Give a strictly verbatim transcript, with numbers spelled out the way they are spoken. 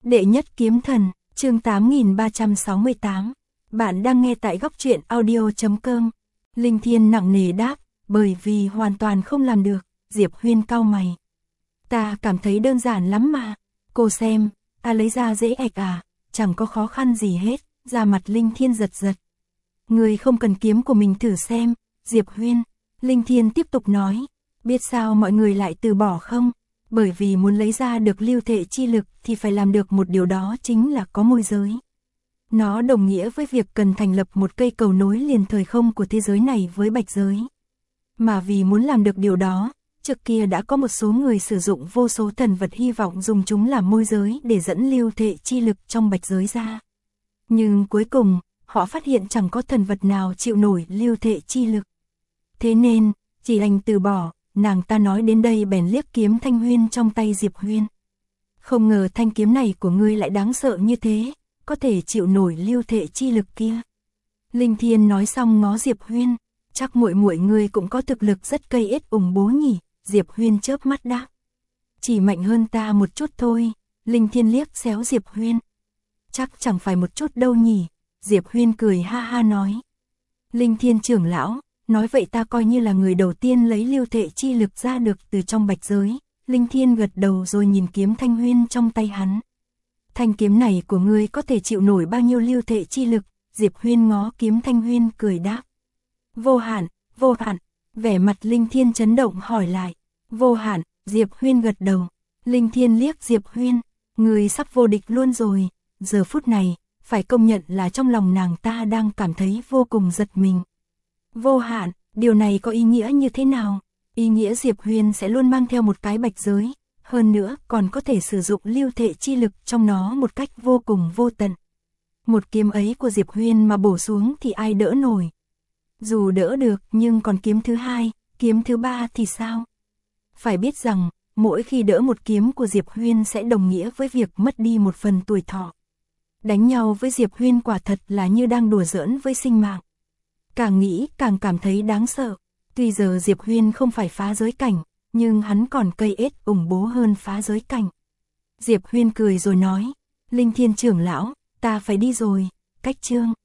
Đệ nhất kiếm thần, chương tám nghìn ba trăm sáu mươi tám. Bạn đang nghe tại góc truyện audio chấm com. Linh Thiên nặng nề đáp, bởi vì hoàn toàn không làm được. Diệp Huyên cau mày. Ta cảm thấy đơn giản lắm mà. Cô xem, ta lấy ra dễ ạch à, chẳng có khó khăn gì hết. Da mặt Linh Thiên giật giật. Người không cần kiếm của mình thử xem. Diệp Huyên, Linh Thiên tiếp tục nói. Biết sao mọi người lại từ bỏ không? Bởi vì muốn lấy ra được lưu thể chi lực thì phải làm được một điều đó, chính là có môi giới. Nó đồng nghĩa với việc cần thành lập một cây cầu nối liền thời không của thế giới này với bạch giới. Mà vì muốn làm được điều đó, trước kia đã có một số người sử dụng vô số thần vật hy vọng dùng chúng làm môi giới để dẫn lưu thể chi lực trong bạch giới ra. Nhưng cuối cùng, họ phát hiện chẳng có thần vật nào chịu nổi lưu thể chi lực. Thế nên, chỉ đành từ bỏ. Nàng ta nói đến đây bèn liếc kiếm Thanh Huyên trong tay Diệp Huyên. Không ngờ thanh kiếm này của ngươi lại đáng sợ như thế, có thể chịu nổi lưu thể chi lực kia. Linh Thiên nói xong ngó Diệp Huyên, chắc muội muội ngươi cũng có thực lực rất cây ết ủng bố nhỉ? Diệp Huyên chớp mắt đáp. Chỉ mạnh hơn ta một chút thôi. Linh Thiên liếc xéo Diệp Huyên. Chắc chẳng phải một chút đâu nhỉ? Diệp Huyên cười ha ha nói. Linh Thiên trưởng lão, nói vậy ta coi như là người đầu tiên lấy lưu thể chi lực ra được từ trong bạch giới. Linh Thiên gật đầu rồi nhìn kiếm Thanh Huyên trong tay hắn. Thanh kiếm này của ngươi có thể chịu nổi bao nhiêu lưu thể chi lực? Diệp Huyên ngó kiếm Thanh Huyên cười đáp. Vô hạn, vô hạn. Vẻ mặt Linh Thiên chấn động hỏi lại. Vô hạn, Diệp Huyên gật đầu. Linh Thiên liếc Diệp Huyên. Ngươi sắp vô địch luôn rồi. Giờ phút này, phải công nhận là trong lòng nàng ta đang cảm thấy vô cùng giật mình. Vô hạn, điều này có ý nghĩa như thế nào? Ý nghĩa Diệp Huyên sẽ luôn mang theo một cái bạch giới, hơn nữa còn có thể sử dụng lưu thể chi lực trong nó một cách vô cùng vô tận. Một kiếm ấy của Diệp Huyên mà bổ xuống thì ai đỡ nổi? Dù đỡ được nhưng còn kiếm thứ hai, kiếm thứ ba thì sao? Phải biết rằng, mỗi khi đỡ một kiếm của Diệp Huyên sẽ đồng nghĩa với việc mất đi một phần tuổi thọ. Đánh nhau với Diệp Huyên quả thật là như đang đùa giỡn với sinh mạng. Càng nghĩ càng cảm thấy đáng sợ. Tuy giờ Diệp Huyên không phải phá giới cảnh, nhưng hắn còn cây ết ủng bố hơn phá giới cảnh. Diệp Huyên cười rồi nói, Linh Thiên trưởng lão, ta phải đi rồi, cách chương.